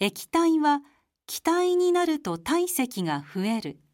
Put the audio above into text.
液体は気体になると体積が増える。